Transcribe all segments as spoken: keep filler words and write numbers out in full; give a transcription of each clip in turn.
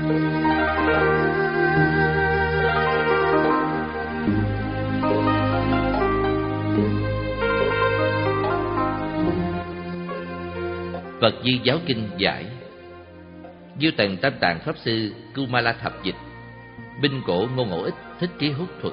Phật Di Giáo Kinh giải: Diêu Tần Tam Tạng Pháp Sư Kumala Thập Dịch, binh cổ Ngôn Ngộ Ích Thích Trí Hút Thuật.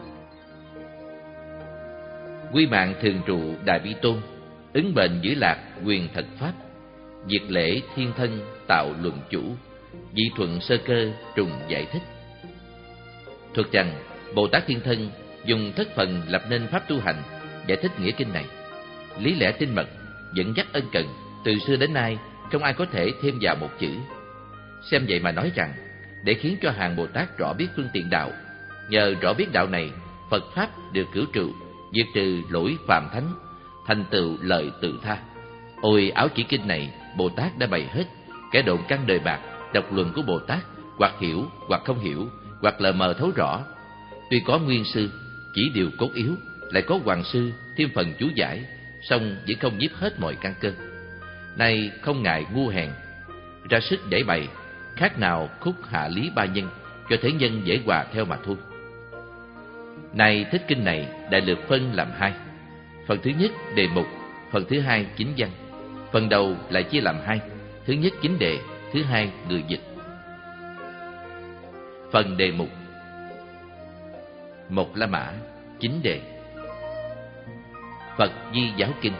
Quy mạng thường trụ Đại Bi Tôn, ứng bền giữ lạc quyền thật pháp, diệt lễ thiên thân tạo luận chủ, dị thuận sơ cơ trùng giải thích. Thuật rằng Bồ Tát Thiên Thân dùng thất phần lập nên pháp tu hành, giải thích nghĩa kinh này. Lý lẽ tinh mật, dẫn dắt ân cần, từ xưa đến nay không ai có thể thêm vào một chữ. Xem vậy mà nói rằng, để khiến cho hàng Bồ Tát rõ biết phương tiện đạo, nhờ rõ biết đạo này, Phật pháp được cửu trụ, diệt trừ lỗi phàm thánh, thành tựu lợi tự tha. Ôi áo chỉ kinh này, Bồ Tát đã bày hết, kẻ độn căn đời bạc, độc luận của Bồ Tát, hoặc hiểu, hoặc không hiểu, hoặc lờ mờ thấu rõ. Tuy có nguyên sư, chỉ điều cốt yếu, lại có hoàng sư thêm phần chú giải, song vẫn không nhiếp hết mọi căn cơ. Nay không ngại ngu hèn, ra sức để bày, khác nào khúc hạ lý ba nhân, cho thế nhân dễ hòa theo mà thôi. Nay thích kinh này đại lược phân làm hai: phần thứ nhất đề mục, phần thứ hai chính văn. Phần đầu lại chia làm hai: thứ nhất chính đề, thứ hai người dịch. Phần đề mục: Một La Mã, chính đề. Phật Di Giáo Kinh.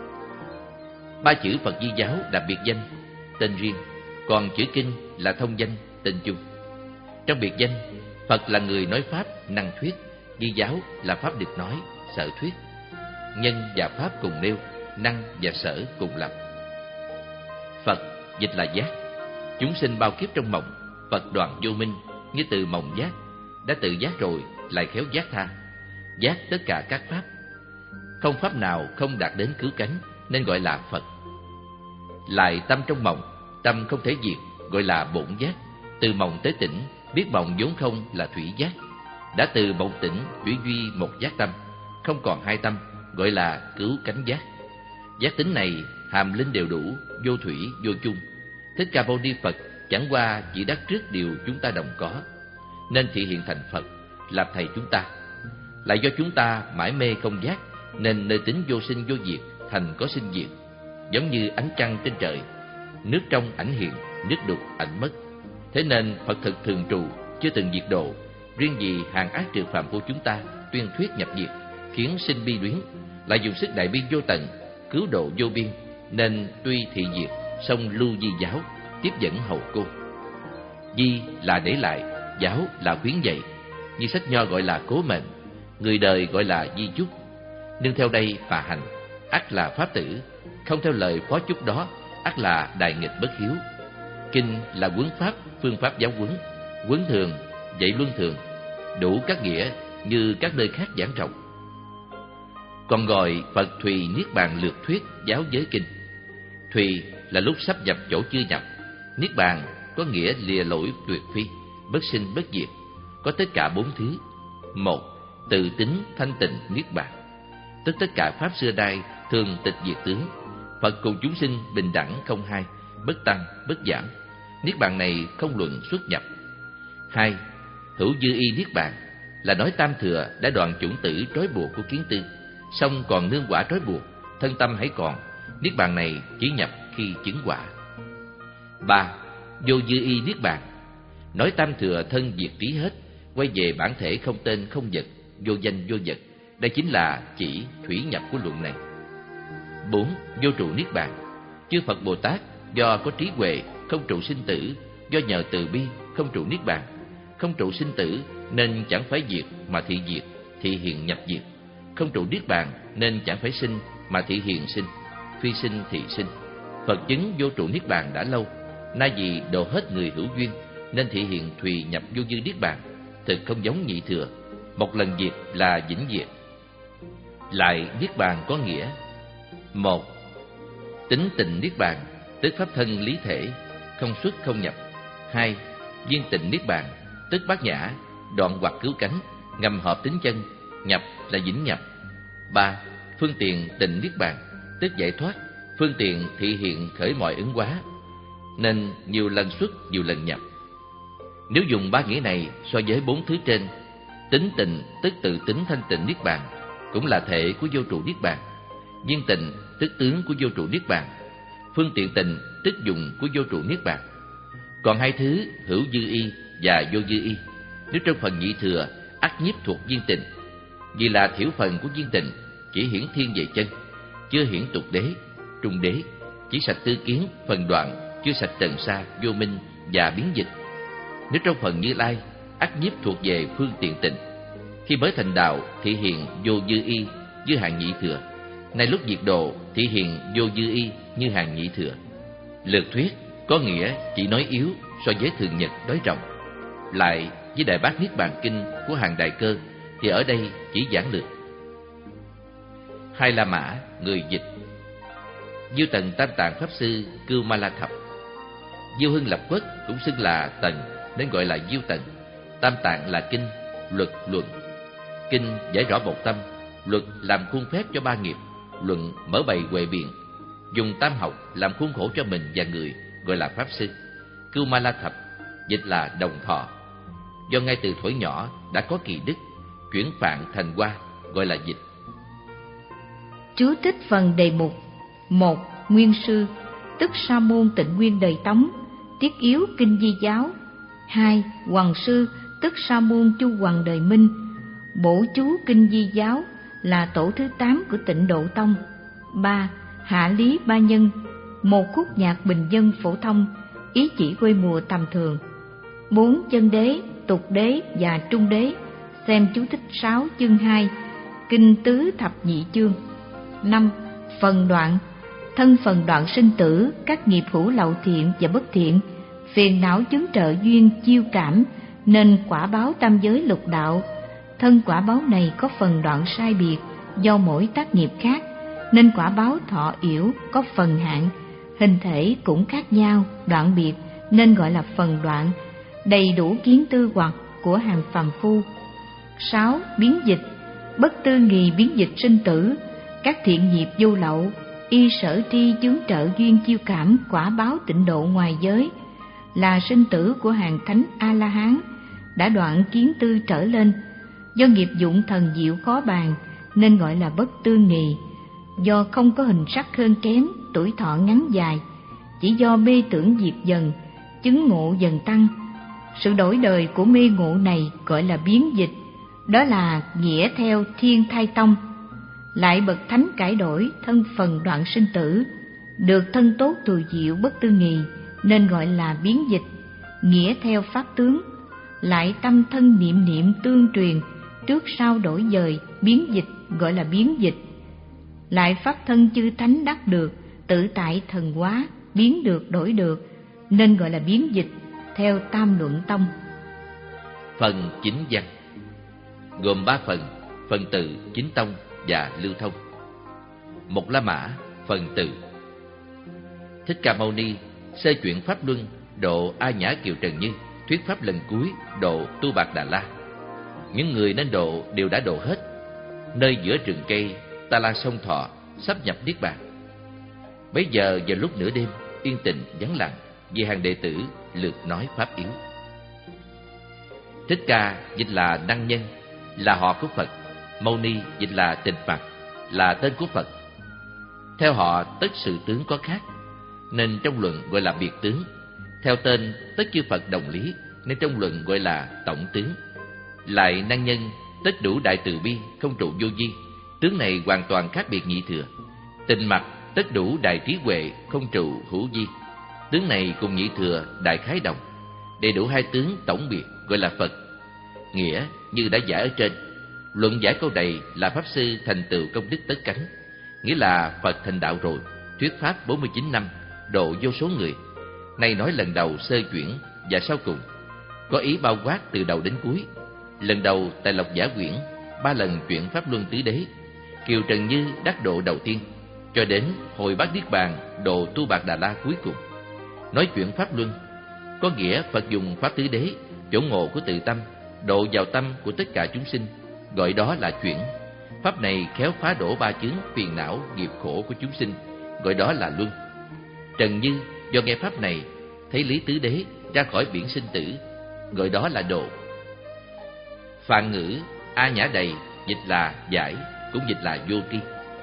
Ba chữ Phật Di Giáo là biệt danh, tên riêng, còn chữ kinh là thông danh, tên chung. Trong biệt danh, Phật là người nói pháp, năng thuyết; Di Giáo là pháp được nói, sở thuyết. Nhân và pháp cùng nêu, năng và sở cùng lập. Phật dịch là giác. Chúng sinh bao kiếp trong mộng, Phật đoạn vô minh, như từ mộng giác, đã tự giác rồi lại khéo giác tha, giác tất cả các pháp. Không pháp nào không đạt đến cứu cánh, nên gọi là Phật. Lại tâm trong mộng, tâm không thể diệt, gọi là bổn giác. Từ mộng tới tỉnh, biết mộng vốn không là thủy giác. Đã từ mộng tỉnh chuyển duy một giác tâm, không còn hai tâm, gọi là cứu cánh giác. Giác tính này hàm linh đều đủ, vô thủy vô chung. Thích Ca Mâu Ni Phật chẳng qua chỉ đắc trước điều chúng ta đồng có, nên thị hiện thành Phật, làm thầy chúng ta. Lại do chúng ta mãi mê không giác, nên nơi tính vô sinh vô diệt, thành có sinh diệt. Giống như ánh trăng trên trời, nước trong ảnh hiện, nước đục ảnh mất. Thế nên Phật thực thường trụ, chưa từng diệt độ. Riêng vì hàng ác trừ phàm của chúng ta tuyên thuyết nhập diệt, khiến sinh bi luyến, lại dùng sức đại bi vô tận, cứu độ vô biên, nên tuy thị diệt, song lưu di giáo, tiếp dẫn hầu cô. Di là để lại, giáo là khuyến dạy. Như sách Nho gọi là cố mệnh, người đời gọi là di chúc. Nương theo đây phà hành, ắt là pháp tử; không theo lời phó chúc đó, ắt là đại nghịch bất hiếu. Kinh là huấn pháp, phương pháp giáo huấn, huấn thường, dạy luân thường, đủ các nghĩa như các nơi khác giảng rộng. Còn gọi Phật Thùy Niết Bàn lược thuyết giáo giới kinh. Thùy là lúc sắp nhập chỗ chưa nhập, Niết Bàn có nghĩa lìa lỗi tuyệt phi, bất sinh bất diệt, có tất cả bốn thứ. Một, tự tính thanh tịnh Niết Bàn, tức tất cả pháp xưa nay thường tịch diệt tướng. Phật cùng chúng sinh bình đẳng không hai, bất tăng bất giảm. Niết Bàn này không luận xuất nhập. Hai, hữu dư y Niết Bàn, là nói tam thừa đã đoạn chủng tử trói buộc của kiến tư, song còn nương quả trói buộc, thân tâm hãy còn. Niết Bàn này chỉ nhập khi chứng quả. Ba, vô dư y Niết Bàn, nói tam thừa thân diệt trí hết, quay về bản thể không tên không vật, vô danh vô vật. Đây chính là chỉ thủy nhập của luận này. Bốn, vô trụ Niết Bàn, chư Phật Bồ Tát do có trí huệ không trụ sinh tử, do nhờ từ bi không trụ Niết Bàn. Không trụ sinh tử nên chẳng phải diệt mà thị diệt, thị hiện nhập diệt. Không trụ Niết Bàn nên chẳng phải sinh mà thị hiện sinh, phi sinh thị sinh. Phật chứng vô trụ Niết Bàn đã lâu, nay vì độ hết người hữu duyên, nên thị hiện thùy nhập vô dư Niết Bàn. Thực không giống nhị thừa, một lần diệt là vĩnh diệt. Lại Niết Bàn có nghĩa: một, tính tịnh Niết Bàn, tức pháp thân lý thể, không xuất không nhập. Hai, viên tịnh Niết Bàn, tức bát nhã, đoạn hoặc cứu cánh, ngầm hợp tính chân, nhập là vĩnh nhập. Ba, phương tiện tịnh Niết Bàn, tức giải thoát, phương tiện thị hiện khởi mọi ứng hóa, nên nhiều lần xuất nhiều lần nhập. Nếu dùng ba nghĩa này so với bốn thứ trên, tính tịnh tức tự tính thanh tịnh niết bàn, cũng là thể của vô trụ niết bàn. Viên tịnh tức tướng của vô trụ niết bàn. Phương tiện tịnh tức dụng của vô trụ niết bàn. Còn hai thứ hữu dư y và vô dư y, nếu trong phần nhị thừa ắt nhiếp thuộc viên tịnh, vì là thiểu phần của viên tịnh chỉ hiển thiên về chân, chưa hiển tục đế, trung đế, chỉ sạch tư kiến, phần đoạn, chưa sạch trần sa, vô minh và biến dịch. Nếu trong phần Như Lai ắt nhiếp thuộc về phương tiện tịnh, khi mới thành đạo thị hiện vô dư y như hàng nhị thừa, nay lúc diệt độ thị hiện vô dư y như hàng nhị thừa. Lược thuyết có nghĩa chỉ nói yếu so với thường nhật nói rộng. Lại với Đại Bát Niết Bàn Kinh của hàng Đại Cơ thì ở đây chỉ giảng lược. Hai La Mã người dịch. Diêu Tần Tam Tạng Pháp Sư Cưu Ma La Thập. Diêu Hưng Lập Quốc cũng xưng là Tần nên gọi là Diêu Tần. Tam Tạng là kinh, luật, luận. Kinh giải rõ một tâm, luật làm khuôn phép cho ba nghiệp, luận mở bày huệ biện. Dùng tam học làm khuôn khổ cho mình và người, gọi là Pháp Sư. Cưu Ma La Thập dịch là đồng thọ. Do ngay từ thuở nhỏ đã có kỳ đức, chuyển phạn thành hoa, gọi là dịch. Chú thích phần đề mục. Một. Nguyên sư, tức Sa môn Tịnh Nguyên đời Tống, tiết yếu kinh Di giáo. Hai. Hoằng sư, tức Sa môn Chu Hoằng đời Minh, bổ chú kinh Di giáo, là tổ thứ tám của Tịnh Độ Tông. Ba. Hạ lý ba nhân, một khúc nhạc bình dân phổ thông, ý chỉ quê mùa tầm thường. Bốn. Chân đế, tục đế và trung đế, xem chú thích sáu chương hai, kinh tứ thập nhị chương. Năm. Phần đoạn, thân phần đoạn sinh tử, các nghiệp hữu lậu thiện và bất thiện, phiền não chứng trợ duyên chiêu cảm, nên quả báo tam giới lục đạo. Thân quả báo này có phần đoạn sai biệt, do mỗi tác nghiệp khác, nên quả báo thọ yểu có phần hạn, hình thể cũng khác nhau, đoạn biệt, nên gọi là phần đoạn, đầy đủ kiến tư hoặc của hàng phàm phu. Sáu. Biến dịch, bất tư nghì biến dịch sinh tử, các thiện nghiệp vô lậu, y sở tri chướng trợ duyên chiêu cảm quả báo tịnh độ ngoài giới, là sinh tử của hàng thánh A-la-hán, đã đoạn kiến tư trở lên, do nghiệp dụng thần diệu khó bàn, nên gọi là bất tư nghì. Do không có hình sắc hơn kém, tuổi thọ ngắn dài, chỉ do mê tưởng diệt dần, chứng ngộ dần tăng. Sự đổi đời của mê ngộ này gọi là biến dịch, đó là nghĩa theo thiên thai tông. Lại bậc thánh cải đổi thân phần đoạn sinh tử, được thân tốt tùy diệu bất tư nghì, nên gọi là biến dịch, nghĩa theo pháp tướng. Lại tâm thân niệm niệm tương truyền, trước sau đổi dời, biến dịch, gọi là biến dịch. Lại pháp thân chư thánh đắc được, tự tại thần hóa, biến được đổi được, nên gọi là biến dịch, theo Tam Luận Tông. Phần chính văn gồm ba phần: phần tự, chính tông và lưu thông. Một La Mã, phần tự. Thích Ca Mâu Ni sơ chuyển pháp luân, độ A Nhã Kiều Trần Như, thuyết pháp lần cuối độ Tu Bạc Đà La. Những người nên độ đều đã độ hết. Nơi giữa rừng cây Ta La Sông Thọ sắp nhập niết bàn. Bấy giờ vào lúc nửa đêm, yên tĩnh vắng lặng, vì hàng đệ tử lượt nói pháp yếu. Thích Ca dịch là năng nhân, là họ của Phật. Mâu Ni dịch là tịnh Phật, là tên của Phật. Theo họ tất sự tướng có khác, nên trong luận gọi là biệt tướng. Theo tên tất chư Phật đồng lý, nên trong luận gọi là tổng tướng. Lại năng nhân tất đủ đại từ bi, không trụ vô vi, tướng này hoàn toàn khác biệt nhị thừa. Tịnh mặt tất đủ đại trí huệ, không trụ hữu vi, tướng này cùng nhị thừa đại khái đồng. Đầy đủ hai tướng tổng biệt gọi là Phật. Nghĩa như đã giải ở trên. Luận giải câu này là Pháp Sư thành tựu công đức tất cánh, nghĩa là Phật thành đạo rồi, thuyết pháp bốn mươi chín năm, độ vô số người. Nay nói lần đầu sơ chuyển và sau cùng, có ý bao quát từ đầu đến cuối. Lần đầu tại Lộc Giả Quyển, ba lần chuyển pháp luân tứ đế, Kiều Trần Như đắc độ đầu tiên, cho đến hồi Bát Niết Bàn độ Tu Bạc Đà La cuối cùng. Nói chuyển pháp luân, có nghĩa Phật dùng pháp tứ đế, chỗ ngộ của tự tâm, độ vào tâm của tất cả chúng sinh, gọi đó là chuyển. Pháp này khéo phá đổ ba chướng phiền não nghiệp khổ của chúng sinh, gọi đó là luân. Trần Như do nghe pháp này, thấy lý tứ đế ra khỏi biển sinh tử, gọi đó là độ. Phạn ngữ A Nhã Đầy dịch là giải, cũng dịch là vô tri.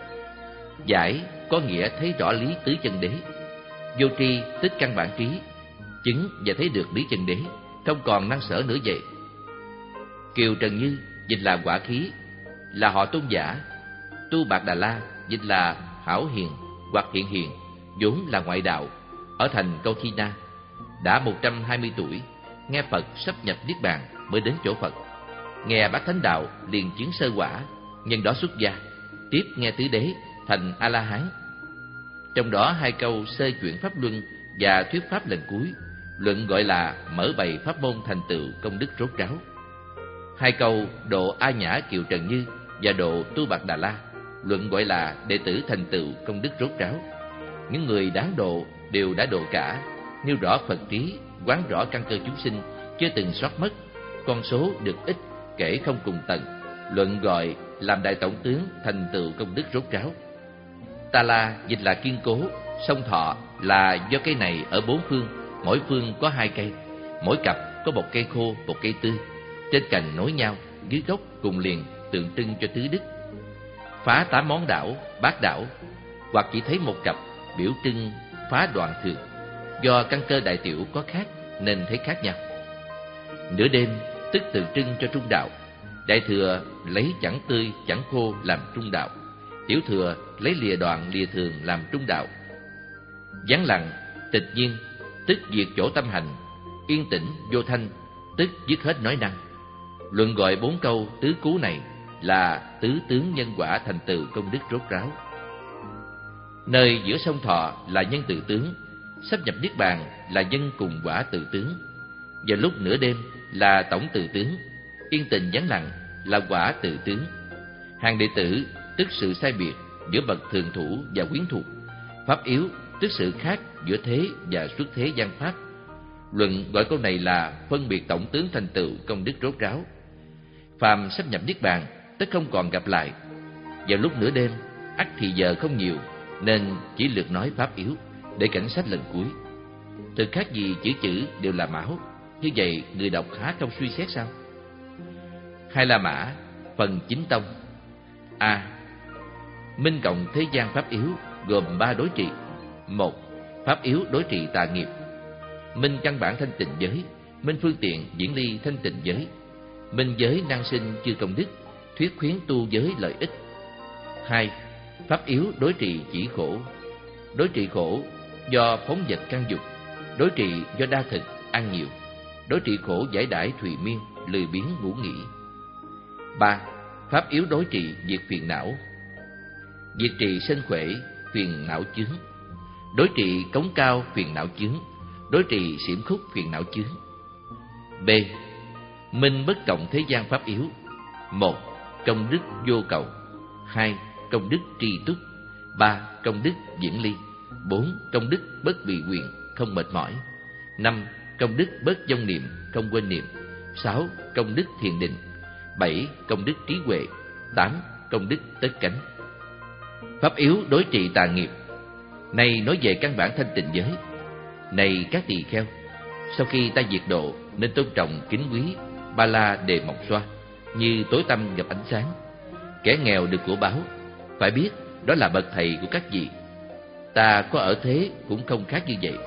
Giải có nghĩa thấy rõ lý tứ chân đế. Vô tri tức căn bản trí, chứng và thấy được lý chân đế, không còn năng sở nữa vậy. Kiều Trần Như dịch là quả khí, là họ tôn giả. Tu Bạc Đà La dịch là hảo hiền hoặc hiện hiền, vốn là ngoại đạo, ở thành Câu Thi Na. Đã một trăm hai mươi tuổi, nghe Phật sắp nhập niết bàn mới đến chỗ Phật. Nghe Bát Thánh Đạo liền chứng sơ quả, nhân đó xuất gia, tiếp nghe tứ đế thành A La Hán. Trong đó hai câu sơ chuyển pháp luân và thuyết pháp lần cuối, luận gọi là mở bày pháp môn thành tựu công đức rốt ráo. Hai câu độ A Nhã Kiều Trần Như và độ Tu Bạc Đà La, luận gọi là đệ tử thành tựu công đức rốt ráo. Những người đáng độ đều đã độ cả, nêu rõ Phật trí, quán rõ căn cơ chúng sinh, chưa từng sót mất. Con số được ít, kể không cùng tận, luận gọi làm đại tổng tướng thành tựu công đức rốt ráo. Ta La dịch là kiên cố, song thọ là do cây này ở bốn phương, mỗi phương có hai cây, mỗi cặp có một cây khô, một cây tươi, trên cành nối nhau, dưới gốc cùng liền, tượng trưng cho tứ đức. Phá tám món đảo, bát đảo, hoặc chỉ thấy một cặp, biểu trưng phá đoạn thường. Do căn cơ đại tiểu có khác nên thấy khác nhau. Nửa đêm tức tượng trưng cho trung đạo. Đại thừa lấy chẳng tươi chẳng khô làm trung đạo, tiểu thừa lấy lìa đoạn lìa thường làm trung đạo. Vắng lặng tịch nhiên tức diệt chỗ tâm hành, yên tĩnh vô thanh tức dứt hết nói năng. Luận gọi bốn câu tứ cú này là tứ tướng nhân quả thành tựu công đức rốt ráo. Nơi giữa sông Thọ là nhân tự tướng, sắp nhập niết bàn là nhân cùng quả tự tướng. Vào lúc nửa đêm là tổng tự tướng, yên tình vắng lặng là quả tự tướng. Hàng đệ tử tức sự sai biệt giữa bậc thường thủ và quyến thuộc. Pháp yếu tức sự khác giữa thế và xuất thế gian pháp. Luận gọi câu này là phân biệt tổng tướng thành tựu công đức rốt ráo. Phàm sắp nhập niết bàn tất không còn gặp lại. Vào lúc nửa đêm ắt thì giờ không nhiều, nên chỉ lược nói pháp yếu để cảnh sách lần cuối. Thực khác gì chữ chữ đều là mão, như vậy người đọc khá không suy xét sao? Hai La Mã phần chính tông. A. Minh cộng thế gian pháp yếu gồm ba đối trị. Một. Pháp yếu đối trị tà nghiệp. Minh căn bản thanh tịnh giới, minh phương tiện diễn ly thanh tịnh giới. Minh giới năng sinh chư công đức, thuyết khuyến tu giới lợi ích. Hai. Pháp yếu đối trị chỉ khổ. Đối trị khổ do phóng vật căn dục, đối trị do đa thực ăn nhiều, đối trị khổ giải đãi thùy miên, lười biếng ngủ nghỉ. Ba. Pháp yếu đối trị diệt phiền não. Diệt trì sân khỏe, phiền não chướng. Đối trị cống cao phiền não chướng, đối trị xiểm khúc phiền não chướng. B. Minh bất cộng thế gian pháp yếu. Một. Công đức vô cầu. Hai. Công đức tri túc. Ba. Công đức diễn ly. Bốn. Công đức bất bị quyền, không mệt mỏi. Năm. Công đức bất vong niệm, không quên niệm. Sáu. Công đức thiền định. Bảy. Công đức trí huệ. Tám. Công đức tất cánh. Pháp yếu đối trị tà nghiệp. Này nói về căn bản thanh tịnh giới. Này các tỳ kheo, sau khi ta diệt độ nên tôn trọng kính quý Ba La Đề Mộc Xoa như tối tăm gặp ánh sáng. Kẻ nghèo được của báo, phải biết đó là bậc thầy của các vị. Ta có ở thế cũng không khác như vậy.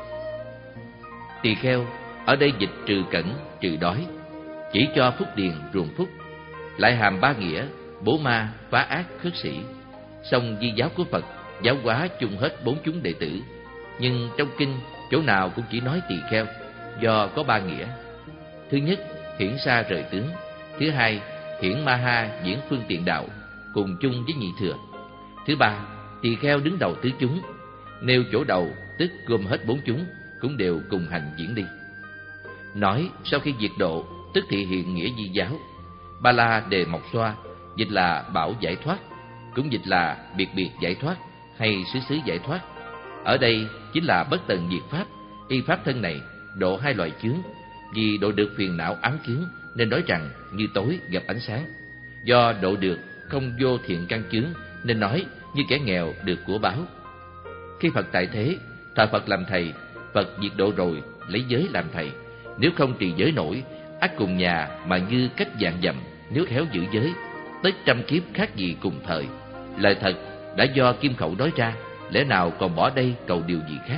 Tỳ kheo ở đây dịch trừ cẩn, trừ đói, chỉ cho phúc điền ruồng phúc, lại hàm ba nghĩa: bố ma, phá ác, khất sĩ. Song di giáo của Phật giáo hóa chung hết bốn chúng đệ tử, nhưng trong kinh chỗ nào cũng chỉ nói tỳ kheo, do có ba nghĩa. Thứ nhất, hiển sa rời tướng. Thứ hai, hiển ma ha diễn phương tiện đạo, cùng chung với nhị thừa. Thứ ba, tỳ kheo đứng đầu tứ chúng, nêu chỗ đầu tức gồm hết bốn chúng, cũng đều cùng hành diễn đi. Nói sau khi diệt độ tức thị hiện nghĩa di giáo. Ba La Đề Mộc Xoa dịch là bảo giải thoát, cũng dịch là biệt biệt giải thoát hay xứ xứ giải thoát. Ở đây chính là bất tận diệt pháp, y pháp thân này độ hai loại chướng. Vì độ được phiền não ám chướng nên nói rằng như tối gặp ánh sáng. Do độ được không vô thiện căn chướng nên nói như kẻ nghèo được của báo. Khi Phật tại thế, thờ Phật làm thầy, Phật diệt độ rồi lấy giới làm thầy. Nếu không trì giới nổi, ắt cùng nhà mà như cách vạn dặm, nếu khéo giữ giới, tới trăm kiếp khác gì cùng thời. Lời thật đã do kim khẩu nói ra, lẽ nào còn bỏ đây cầu điều gì khác.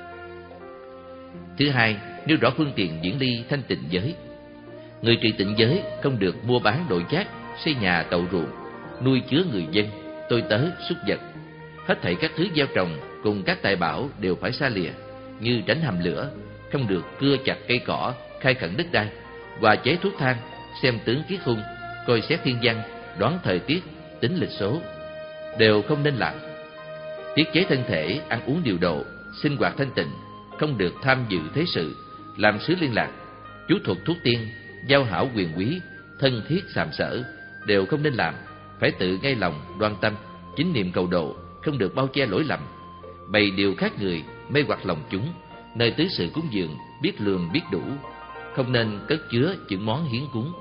Thứ hai, nêu rõ phương tiện diễn ly thanh tịnh giới. Người trì tịnh giới không được mua bán đổi chác, xây nhà tậu ruộng, nuôi chứa người dân, tôi tớ, súc vật. Hết thảy các thứ gieo trồng cùng các tài bảo đều phải xa lìa, như tránh hầm lửa, không được cưa chặt cây cỏ, khai khẩn đất đai, hòa chế thuốc thang, xem tướng kiết khung, coi xét thiên văn, đoán thời tiết, tính lịch số, đều không nên làm. Tiết chế thân thể, ăn uống điều độ, sinh hoạt thanh tịnh, không được tham dự thế sự, làm sứ liên lạc, chú thuật thuốc tiên, giao hảo quyền quý, thân thiết sàm sở, đều không nên làm. Phải tự ngay lòng đoan tâm, chính niệm cầu độ, không được bao che lỗi lầm, bày điều khác người, mê hoặc lòng chúng. Nơi tứ sự cúng dường biết lường biết đủ, không nên cất chứa những món hiến cúng.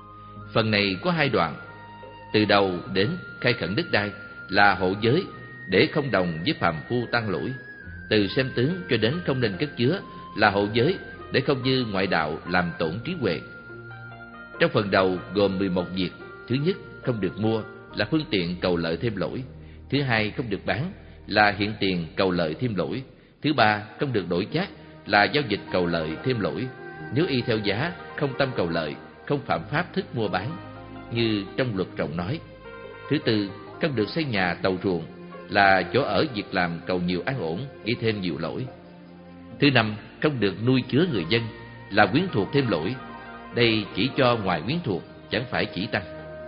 Phần này có hai đoạn. Từ đầu đến khai khẩn đất đai là hộ giới, để không đồng với phàm phu tăng lỗi. Từ xem tướng cho đến không nên cất chứa là hộ giới, để không như ngoại đạo làm tổn trí huệ. Trong phần đầu gồm mười một việc. Thứ nhất, không được mua, là phương tiện cầu lợi thêm lỗi. Thứ hai, không được bán, là hiện tiền cầu lợi thêm lỗi. Thứ ba, không được đổi chác, là giao dịch cầu lợi thêm lỗi. Nếu y theo giá, không tâm cầu lợi, không phạm pháp thức mua bán, như trong luật rộng nói. Thứ tư, không được xây nhà tậu ruộng, là chỗ ở việc làm cầu nhiều an ổn, gây thêm nhiều lỗi. Thứ năm, không được nuôi chứa người dân, là quyến thuộc thêm lỗi. Đây chỉ cho ngoài quyến thuộc, chẳng phải chỉ tăng.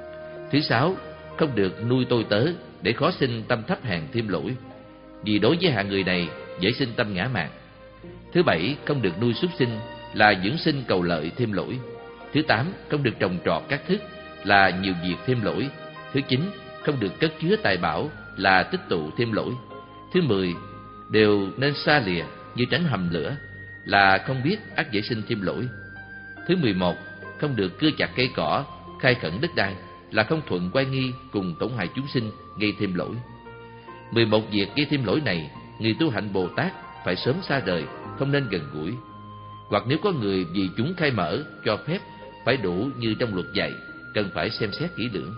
Thứ sáu, không được nuôi tôi tớ, để khó sinh tâm thấp hèn thêm lỗi, vì đối với hạng người này dễ sinh tâm ngã mạn. Thứ bảy, không được nuôi súc sinh, là dưỡng sinh cầu lợi thêm lỗi. Thứ tám, không được trồng trọt các thức, là nhiều việc thêm lỗi. Thứ chín, không được cất chứa tài bảo, là tích tụ thêm lỗi. Thứ mười, đều nên xa lìa, như tránh hầm lửa, là không biết ắt dễ sinh thêm lỗi. Thứ mười một, không được cưa chặt cây cỏ, khai khẩn đất đai, là không thuận quay nghi cùng tổn hại chúng sinh, gây thêm lỗi. Mười một việc gây thêm lỗi này, người tu hạnh Bồ Tát phải sớm xa rời, không nên gần gũi. Hoặc nếu có người vì chúng khai mở, cho phép, phải đủ như trong luật dạy, cần phải xem xét kỹ lưỡng.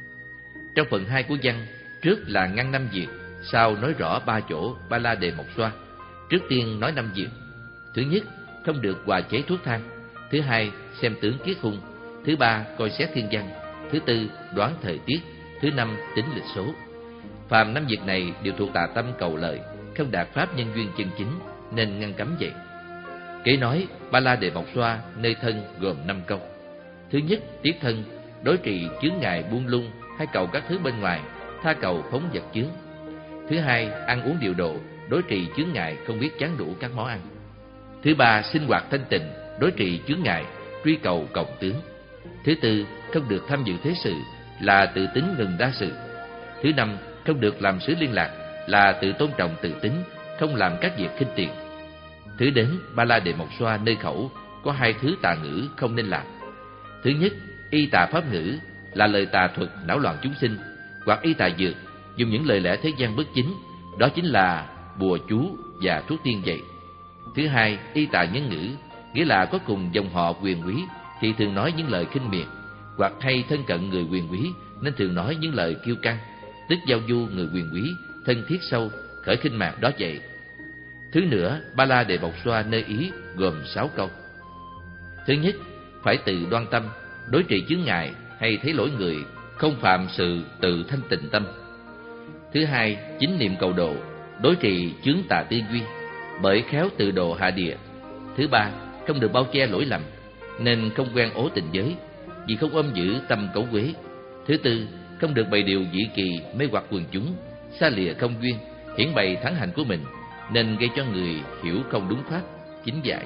Trong phần hai của văn, trước là ngăn năm việc, sau nói rõ ba chỗ Ba La Đề Mộc Xoa. Trước tiên nói năm việc. Thứ nhất, không được hòa chế thuốc thang. Thứ hai, xem tướng kiết khung. Thứ ba, coi xét thiên văn. Thứ tư, đoán thời tiết. Thứ năm, tính lịch số. Phàm năm việc này đều thuộc tà tâm cầu lợi, không đạt pháp nhân duyên chân chính, nên ngăn cấm vậy. Kể nói Ba La Đề Mộc Xoa nơi thân gồm năm câu. Thứ nhất, tiết thân, đối trị chướng ngại buông lung hay cầu các thứ bên ngoài, tha cầu phóng vật chướng. Thứ hai, ăn uống điều độ, đối trị chướng ngại không biết chán đủ các món ăn. Thứ ba, sinh hoạt thanh tịnh, đối trị chướng ngại truy cầu cộng tướng. Thứ tư, không được tham dự thế sự, là tự tính ngừng đa sự. Thứ năm, không được làm sứ liên lạc, là tự tôn trọng tự tính, không làm các việc khinh tiền. Thứ đến Ba La Đề Mộc Xoa nơi khẩu có hai thứ tà ngữ không nên làm. Thứ nhất, y tà pháp ngữ, là lời tà thuật não loạn chúng sinh, hoặc y tà dược, dùng những lời lẽ thế gian bất chính, đó chính là bùa chú và thuốc tiên vậy. Thứ hai, y tà nhân ngữ, nghĩa là có cùng dòng họ quyền quý thì thường nói những lời khinh miệt, hoặc hay thân cận người quyền quý nên thường nói những lời kiêu căng, tức giao du người quyền quý, thân thiết sâu, khởi khinh mạc đó vậy. Thứ nữa, Ba La Đề Mộc Xoa nơi ý gồm sáu câu. Thứ nhất, phải tự đoan tâm, đối trị chướng ngại hay thấy lỗi người, không phạm sự tự thanh tịnh tâm. Thứ hai, chính niệm cầu độ, đối trị chướng tà tư duy, bởi khéo tự độ hạ địa. Thứ ba, không được bao che lỗi lầm, nên không quen ố tình giới, vì không ôm giữ tâm cấu quế. Thứ tư, không được bày điều dĩ kỳ mê hoặc quần chúng, xa lìa không duyên, hiển bày thắng hạnh của mình, nên gây cho người hiểu không đúng pháp, chính giải.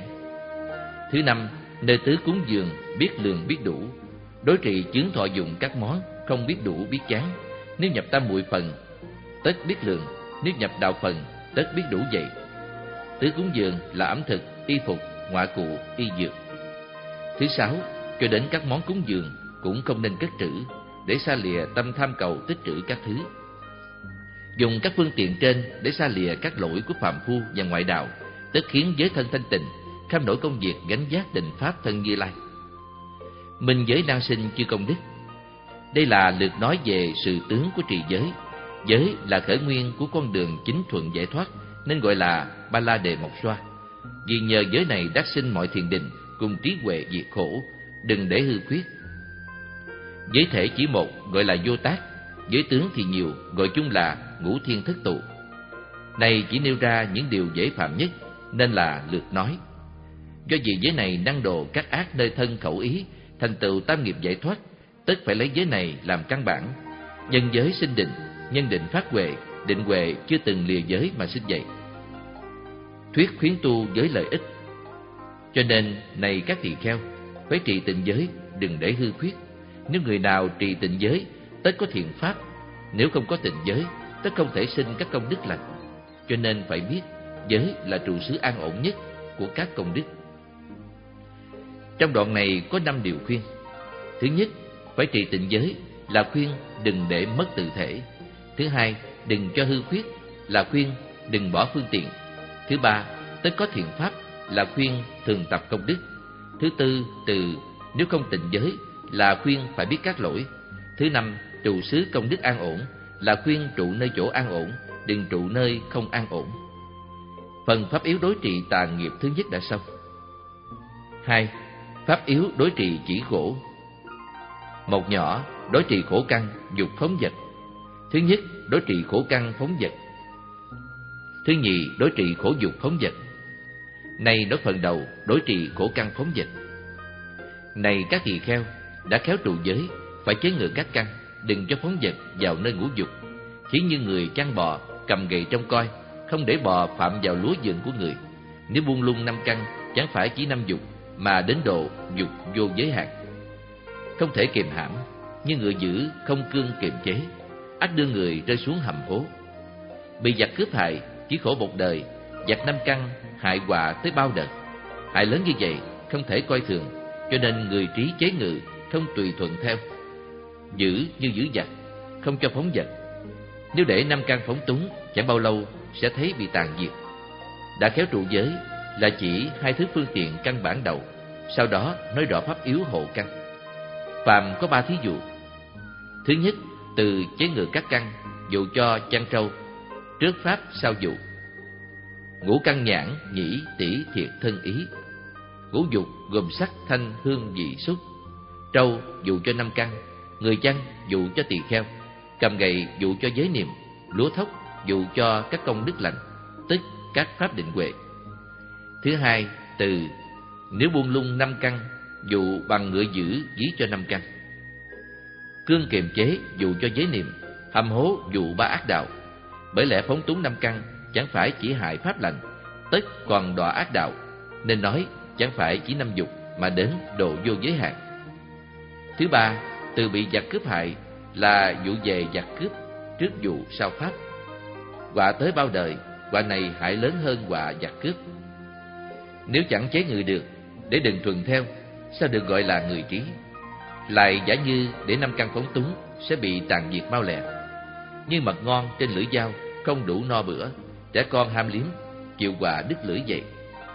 Thứ năm, nơi tứ cúng dường biết lường biết đủ, đối trị chướng thọ dụng các món, không biết đủ biết chán. Nếu nhập tam muội phần, tất biết lường, nếu nhập đạo phần, tất biết đủ vậy. Tứ cúng dường là ẩm thực, y phục, ngoại cụ, y dược. Thứ sáu, cho đến các món cúng dường cũng không nên cất trữ, để xa lìa tâm tham cầu tích trữ các thứ. Dùng các phương tiện trên để xa lìa các lỗi của phàm phu và ngoại đạo, tất khiến giới thân thanh tịnh, kham nổi công việc gánh vác định pháp thân Như Lai. Minh giới năng sinh chư công đức. Đây là lượt nói về sự tướng của trì giới. Giới là khởi nguyên của con đường chính thuận giải thoát, nên gọi là Ba La Đề Mộc Xoa. Vì nhờ giới này đắc sinh mọi thiền định cùng trí huệ diệt khổ, đừng để hư khuyết. Giới thể chỉ một gọi là vô tác, giới tướng thì nhiều, gọi chung là ngũ thiên thất tụ. Này chỉ nêu ra những điều dễ phạm nhất, nên là lượt nói. Do vì giới này năng độ các ác nơi thân khẩu ý, thành tựu tam nghiệp giải thoát, tất phải lấy giới này làm căn bản. Nhân giới sinh định, nhân định phát huệ, định huệ chưa từng lìa giới mà sinh dậy. Thuyết khuyến tu giới lợi ích. Cho nên này các tỳ kheo, phải trì tịnh giới, đừng để hư khuyết. Nếu người nào trì tịnh giới, tất có thiện pháp. Nếu không có tịnh giới, tất không thể sinh các công đức lành. Cho nên phải biết giới là trụ xứ an ổn nhất của các công đức. Trong đoạn này có năm điều khuyên. Thứ nhất, phải trì tịnh giới là khuyên đừng để mất tự thể. Thứ hai, đừng cho hư khuyết là khuyên đừng bỏ phương tiện. Thứ ba, tất có thiện pháp là khuyên thường tập công đức. Thứ tư, từ nếu không tịnh giới là khuyên phải biết các lỗi. Thứ năm, trụ xứ công đức an ổn là khuyên trụ nơi chỗ an ổn, đừng trụ nơi không an ổn. Phần pháp yếu đối trị tà nghiệp thứ nhất đã xong. Hai, pháp yếu đối trị chỉ khổ. Một nhỏ, đối trị khổ căn, dục phóng vật. Thứ nhất, đối trị khổ căn phóng vật. Thứ nhì, đối trị khổ dục phóng vật. Này nói phần đầu, đối trị khổ căn phóng vật. Này các tỳ kheo, đã khéo trụ giới, phải chế ngự các căn, đừng cho phóng vật vào nơi ngũ dục. Chỉ như người chăn bò, cầm gậy trông coi, không để bò phạm vào lúa vườn của người. Nếu buông lung năm căn, chẳng phải chỉ năm dục, mà đến độ dục vô giới hạn. Không thể kiềm hãm, như người giữ không cương kiềm chế, ắt đưa người rơi xuống hầm hố. Bị giặc cướp hại, chỉ khổ một đời, giặc năm căn hại họa tới bao đời. Hại lớn như vậy, không thể coi thường, cho nên người trí chế ngự, không tùy thuận theo. Giữ như giữ giặc, không cho phóng vật. Nếu để năm căn phóng túng, chẳng bao lâu sẽ thấy bị tàn diệt. Đã khéo trụ giới là chỉ hai thứ phương tiện căn bản đầu, sau đó nói rõ pháp yếu hộ căn. Phàm có ba thí dụ. Thứ nhất, từ chế ngự các căn, dụ cho chăn trâu, trước pháp sau dụ. Ngũ căn nhãn, nhĩ, tỷ, thiệt, thân, ý. Ngũ dục gồm sắc, thanh, hương, vị, xúc. Trâu dụ cho năm căn, người chăn dụ cho tỳ kheo, cầm gậy dụ cho giới niệm, lúa thóc dụ cho các công đức lành, tức các pháp định huệ. Thứ hai, từ nếu buông lung năm căn, dụ bằng ngựa giữ dí cho năm căn. Cương kiềm chế dụ cho giới niệm, hầm hố dụ ba ác đạo. Bởi lẽ phóng túng năm căn chẳng phải chỉ hại pháp lành, tất còn đọa ác đạo, nên nói chẳng phải chỉ năm dục mà đến độ vô giới hạn. Thứ ba, từ bị giặc cướp hại là vụ về giặc cướp, trước vụ sau pháp. Họa tới bao đời, họa này hại lớn hơn họa giặc cướp. Nếu chẳng chế ngự được, để đừng thuần theo, sao được gọi là người trí? Lại giả như để năm căn phóng túng, sẽ bị tàn diệt mau lẹ. Như mật ngon trên lưỡi dao, không đủ no bữa, trẻ con ham liếm, chịu họa đứt lưỡi vậy.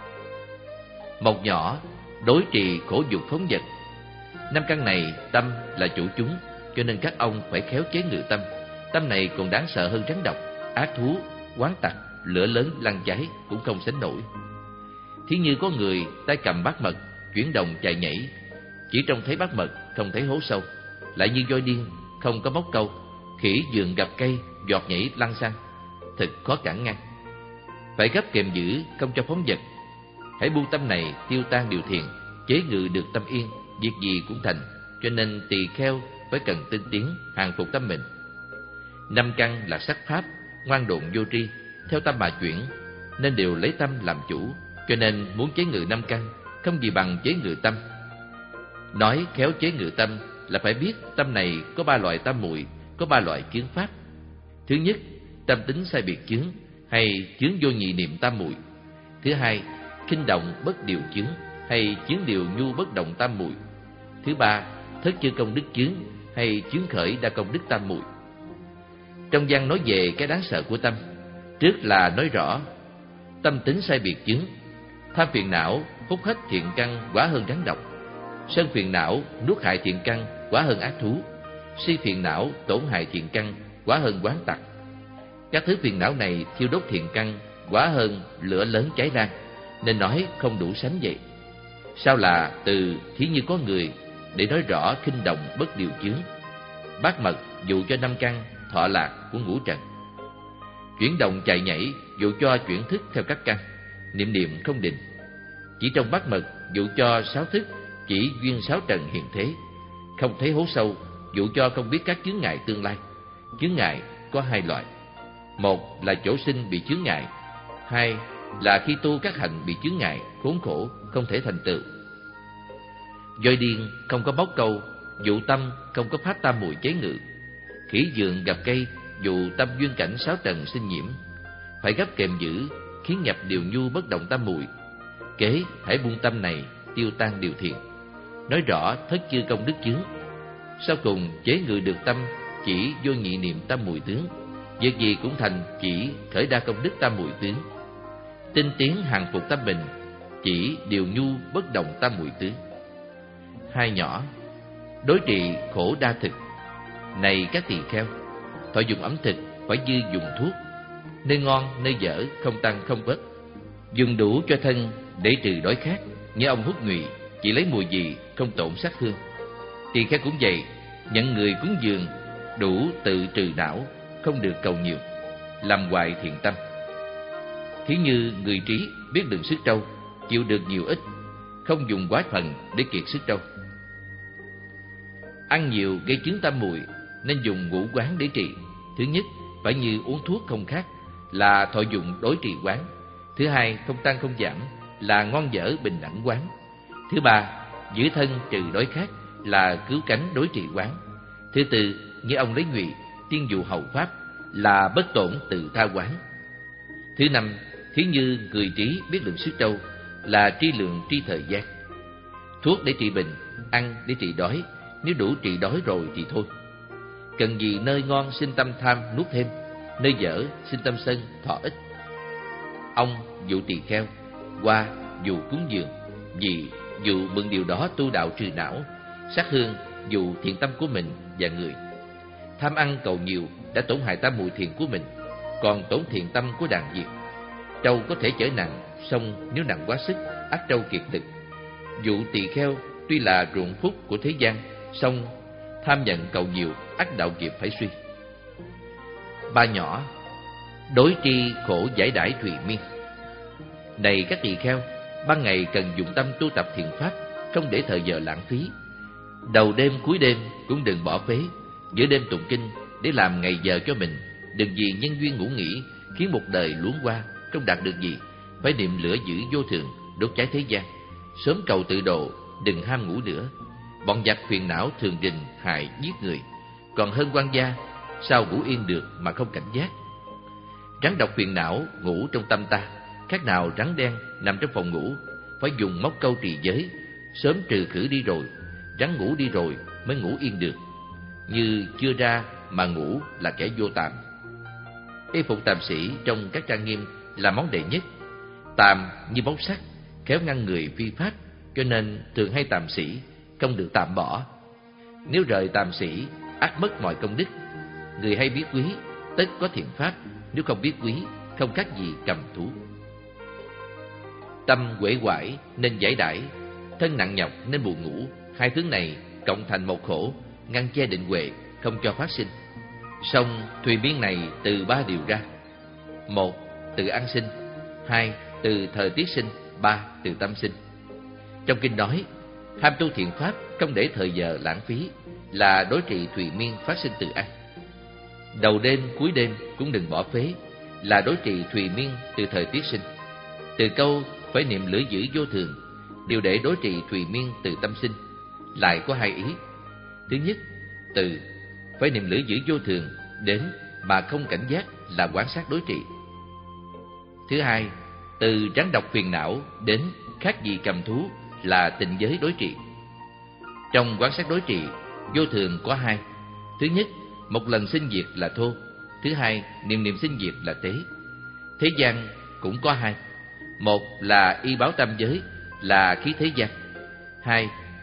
Một nhỏ, đối trì khổ dục phóng vật. Năm căn này tâm là chủ chúng, cho nên các ông phải khéo chế ngự tâm. Tâm này còn đáng sợ hơn rắn độc, ác thú, oán tặc, lửa lớn lăn cháy cũng không sánh nổi. Thí như có người tay cầm bát mật, chuyển động chạy nhảy, chỉ trông thấy bát mật, không thấy hố sâu. Lại như voi điên, không có móc câu, khỉ giường gặp cây, giọt nhảy lăn xăng, thật khó cản ngăn. Phải gấp kềm giữ, không cho phóng vật. Hãy buông tâm này tiêu tan điều thiền, chế ngự được tâm yên, việc gì cũng thành. Cho nên tỳ kheo phải cần tinh tiến, hàng phục tâm mình. Năm căn là sắc pháp, ngoan độn vô tri, theo tâm mà chuyển, nên đều lấy tâm làm chủ. Cho nên muốn chế ngự năm căn, không gì bằng chế ngự tâm. Nói khéo chế ngự tâm là phải biết tâm này có ba loại tam muội, có ba loại chướng pháp. Thứ nhất, tâm tính sai biệt chướng, hay chướng vô nhị niệm tam muội. Thứ hai, khinh động bất điều chướng, hay chướng điều nhu bất động tam muội. Thứ ba, thất chư công đức chướng, hay chướng khởi đa công đức tam muội. Trong văn nói về cái đáng sợ của tâm. Trước là nói rõ tâm tính sai biệt chướng, tham phiền não hút hết thiện căn quả hơn rắn độc. Sân phiền não nuốt hại thiện căn, quá hơn ác thú. Si phiền não tổn hại thiện căn, quá hơn oán tặc. Các thứ phiền não này thiêu đốt thiện căn, quá hơn lửa lớn cháy lan, nên nói không đủ sánh vậy. Sao là từ thí như có người, để nói rõ khinh động bất điều chướng. Bát mật dụ cho năm căn thọ lạc của ngũ trần. Chuyển động chạy nhảy dụ cho chuyển thức theo các căn, niệm niệm không định. Chỉ trong bát mật dụ cho sáu thức, chỉ duyên sáu trần hiện thế. Không thấy hố sâu dụ cho không biết các chướng ngại tương lai. Chướng ngại có hai loại: một là chỗ sinh bị chướng ngại, hai là khi tu các hạnh bị chướng ngại, khốn khổ không thể thành tựu. Voi điên không có bóc câu, dụ tâm không có pháp tam muội chế ngự. Khỉ dường gặp cây, dụ tâm duyên cảnh sáu trần sinh nhiễm. Phải gấp kềm giữ, khiến nhập điều nhu bất động tam muội. Kế hãy buông tâm này, tiêu tan điều thiện. Nói rõ thất chư công đức chướng. Sau cùng chế ngự được tâm, chỉ vô nhị niệm tam muội tướng. Việc gì cũng thành chỉ khởi đa công đức tam muội tướng. Tinh tiến hàng phục tâm mình, chỉ điều nhu bất động tam muội tướng. Hai nhỏ, đối trị khổ đa thực. Này các tỳ kheo, thọ dùng ẩm thực phải dư dùng thuốc, nơi ngon nơi dở không tăng không bớt. Dùng đủ cho thân để trừ đói khát, như ông hút nhụy chỉ lấy mùi gì không tổn sát thương. Tỳ kheo cũng vậy, nhận người cúng dường đủ tự trừ não, không được cầu nhiều, làm hoại thiện tâm. Thí như người trí biết đựng sức trâu, chịu được nhiều ít, không dùng quá phần để kiệt sức trâu. Ăn nhiều gây chứng tam muội, nên dùng ngũ quán để trị. Thứ nhất, phải như uống thuốc không khác, là thọ dụng đối trị quán. Thứ hai, không tăng không giảm, là ngon dở bình đẳng quán. Thứ ba, giữ thân trừ đói khát, là cứu cánh đối trị quán. Thứ tư, như ông lấy ngụy tiên dụ hầu pháp, là bất tổn tự tha quán. Thứ năm, thí như người trí biết lượng sức trâu, là tri lượng tri thời gian. Thuốc để trị bệnh, ăn để trị đói, nếu đủ trị đói rồi thì thôi. Cần gì nơi ngon sinh tâm tham nuốt thêm, nơi dở sinh tâm sân thọ ít. Ông dụ tỳ kheo, hoa dụ cúng dường, vị dụ mượn điều đó tu đạo trừ não, sát hương dụ thiện tâm của mình và người. Tham ăn cầu nhiều đã tổn hại tam muội thiện của mình, còn tổn thiện tâm của đàn diệt. Trâu có thể chở nặng, song nếu nặng quá sức, ắt trâu kiệt lực. Dụ tỳ kheo tuy là ruộng phúc của thế gian, song tham nhận cầu nhiều, ắt đạo nghiệp phải suy. Ba nhỏ, đối tri khổ giải đãi thùy miên. Này các tỳ kheo, ban ngày cần dùng tâm tu tập thiện pháp, không để thời giờ lãng phí. Đầu đêm cuối đêm cũng đừng bỏ phế, giữa đêm tụng kinh để làm ngày giờ cho mình. Đừng vì nhân duyên ngủ nghỉ khiến một đời luống qua, không đạt được gì. Phải niệm lửa giữ vô thường, đốt cháy thế gian. Sớm cầu tự độ, đừng ham ngủ nữa. Bọn giặc phiền não thường rình hại giết người, còn hơn quan gia, sao ngủ yên được mà không cảnh giác. Rắn độc phiền não ngủ trong tâm ta, khác nào rắn đen nằm trong phòng ngủ. Phải dùng móc câu trì giới, sớm trừ khử đi rồi. Rắn ngủ đi rồi mới ngủ yên được. Như chưa ra mà ngủ là kẻ vô tàm. Y phục tàm sĩ trong các trang nghiêm là món đệ nhất. Tàm như bóng sắt, khéo ngăn người phi pháp, cho nên thường hay tàm sĩ, không được tạm bỏ. Nếu rời tàm sĩ, ắt mất mọi công đức. Người hay biết quý, tất có thiện pháp. Nếu không biết quý, không khác gì cầm thú. Tâm uể oải nên giải đãi, thân nặng nhọc nên buồn ngủ. Hai thứ này cộng thành một khổ, ngăn che định huệ, không cho phát sinh. Song thùy miên này từ ba điều ra: một, từ ăn sinh; hai, từ thời tiết sinh; ba, từ tâm sinh. Trong kinh nói, ham tu thiện pháp không để thời giờ lãng phí, là đối trị thùy miên phát sinh từ ăn. Đầu đêm cuối đêm cũng đừng bỏ phế, là đối trị thùy miên từ thời tiết sinh. Từ câu phải niệm lửa giữ vô thường, điều để đối trị thùy miên từ tâm sinh, lại có hai ý. Thứ nhất, từ phải niệm lửa giữ vô thường đến mà không cảnh giác, là quán sát đối trị. Thứ hai, từ rắn độc phiền não đến khác gì cầm thú, là tình giới đối trị. Trong quán sát đối trị, vô thường có hai. Thứ nhất, một lần sinh diệt là thô. Thứ hai, niệm niệm sinh diệt là tế. Thế gian cũng có hai. Một là y báo tam giới, là khí thế gian. Hai,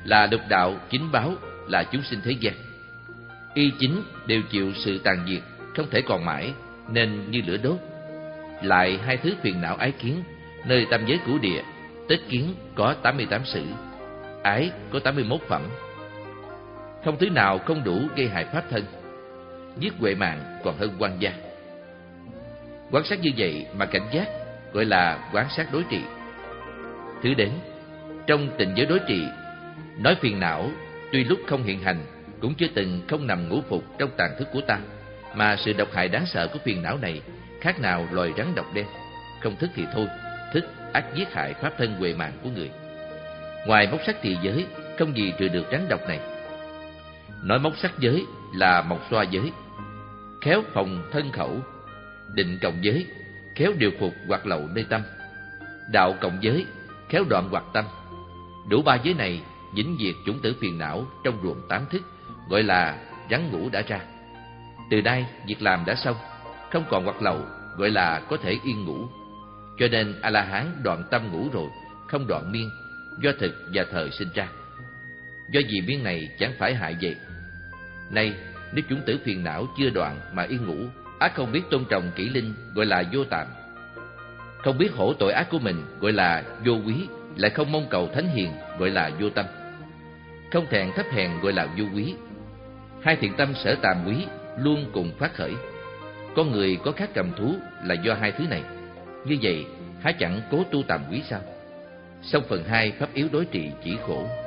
là lục đạo chính báo là chúng sinh thế gian. Y chính đều chịu sự tàn diệt, không thể còn mãi, nên như lửa đốt. Lại hai thứ phiền não ái kiến, nơi tam giới cửu địa, tích kiến có tám mươi tám sử, ái có tám mươi mốt phẩm. Không thứ nào không đủ gây hại pháp thân, giết huệ mạng còn hơn oan gia. Quan sát như vậy mà cảnh giác gọi là quan sát đối trị. Thứ đến, trong tình giới đối trị, nói phiền não tuy lúc không hiện hành cũng chưa từng không nằm ngũ phục trong tàn thức của ta, mà sự độc hại đáng sợ của phiền não này khác nào loài rắn độc đen. Không thức thì thôi, thức ác giết hại pháp thân huệ mạng của người. Ngoài móc sắt trì giới, không gì trừ được rắn độc này. Nói móc sắt giới là mộc xoa giới, khéo phòng thân khẩu. Định cộng giới, khéo điều phục hoặc lậu nơi tâm. Đạo cộng giới, khéo đoạn hoặc tâm. Đủ ba giới này vĩnh diệt chủng tử phiền não trong ruộng tám thức, gọi là rắn ngũ đã ra. Từ nay việc làm đã xong, không còn hoặc lậu, gọi là có thể yên ngủ. Cho nên A La Hán đoạn tâm ngủ rồi, không đoạn miên, do thực và thời sinh ra. Do vì miên này chẳng phải hại vậy. Nay nếu chủng tử phiền não chưa đoạn mà yên ngủ, ác không biết tôn trọng kỷ linh, gọi là vô tạm. Không biết hổ tội ác của mình, gọi là vô quý. Lại không mong cầu thánh hiền, gọi là vô tâm. Không thẹn thấp hèn, gọi là vô quý. Hai thiện tâm sở tàm quý luôn cùng phát khởi. Con người có khác cầm thú là do hai thứ này. Như vậy há chẳng cố tu tàm quý sao? Xong phần hai pháp yếu đối trị chỉ khổ.